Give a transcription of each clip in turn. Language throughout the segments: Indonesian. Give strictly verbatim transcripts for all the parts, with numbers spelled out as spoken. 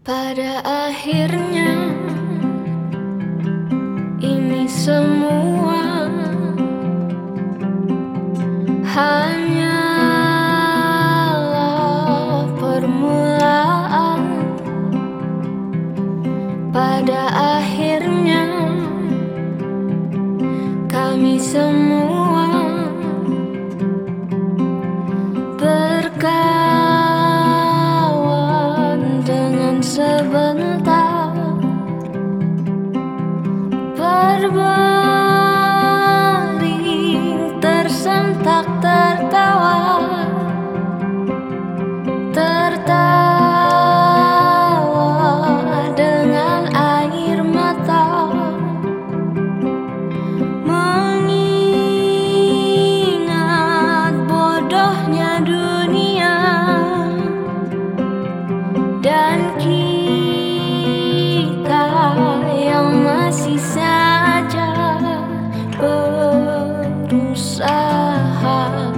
Pada akhirnya ini semua hanyalah permulaan. Pada akhirnya kami semua berkawan dengan sebentar, berbaring tersentak tertawa, tertawa dengan air mata, mengingat bodohnya dunia dan kita yang masih saja berusaha.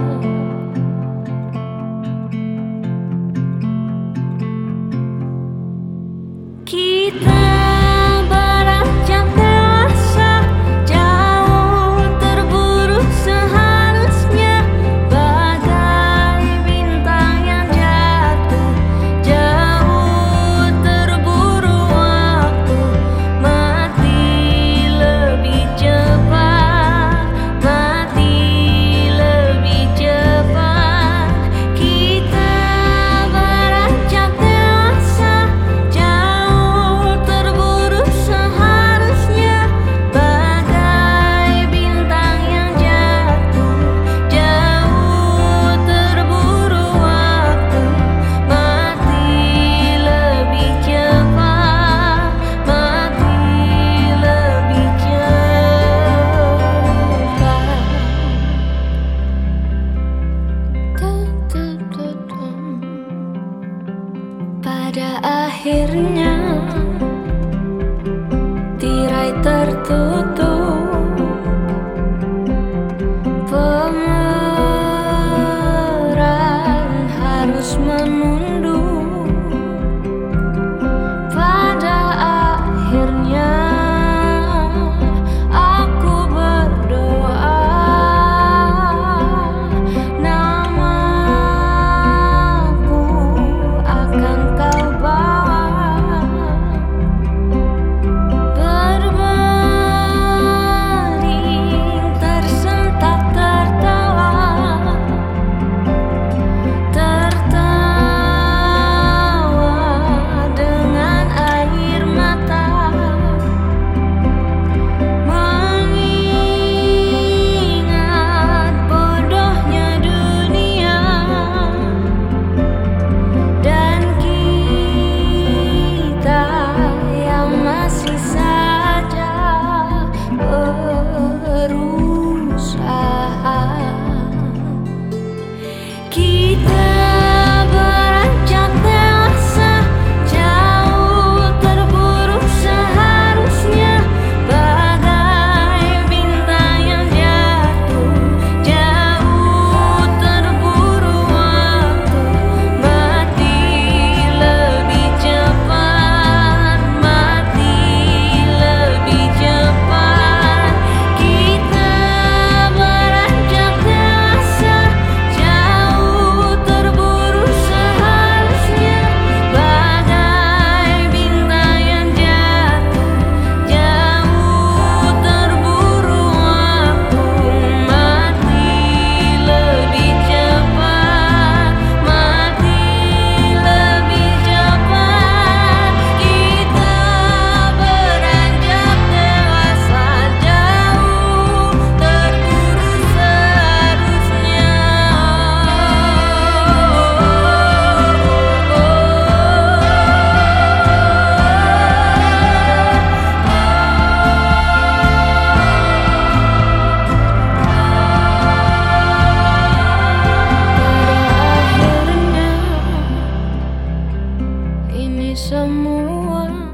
Kita beranjak dewasa, jauh terburu seharusnya, bagai bintang yang jatuh, jauh terburu waktu, mati lebih cepat, mati lebih cepat. Kita beranjak dewasa, jauh terburu seharusnya, bagai bintang yang jatuh, jauh terburu waktu, mati lebih cepat, mati lebih cepat. Pada akhirnya tirai tertutup, pemeran harus menunduk. Pada akhirnya aku berdoa, namaku akan kau bawa, berbaring tersentak tertawa, tertawa dengan air mata, mengingat bodohnya dunia dan kita yang masih saja berusaha. Kita beranjak dewasa, jauh terburu seharusnya, bagai bintang yang jatuh, jauh terburu waktu, mati lebih cepat, mati lebih cepat. Kita beranjak dewasa, jauh terburu seharusnya, bagai bintang yang jatuh, jauh terburu waktu, mati lebih cepat, mati lebih cepat. Kita beranjak dewasa, jauh terburu seharusnya. Pada akhirnya ini semua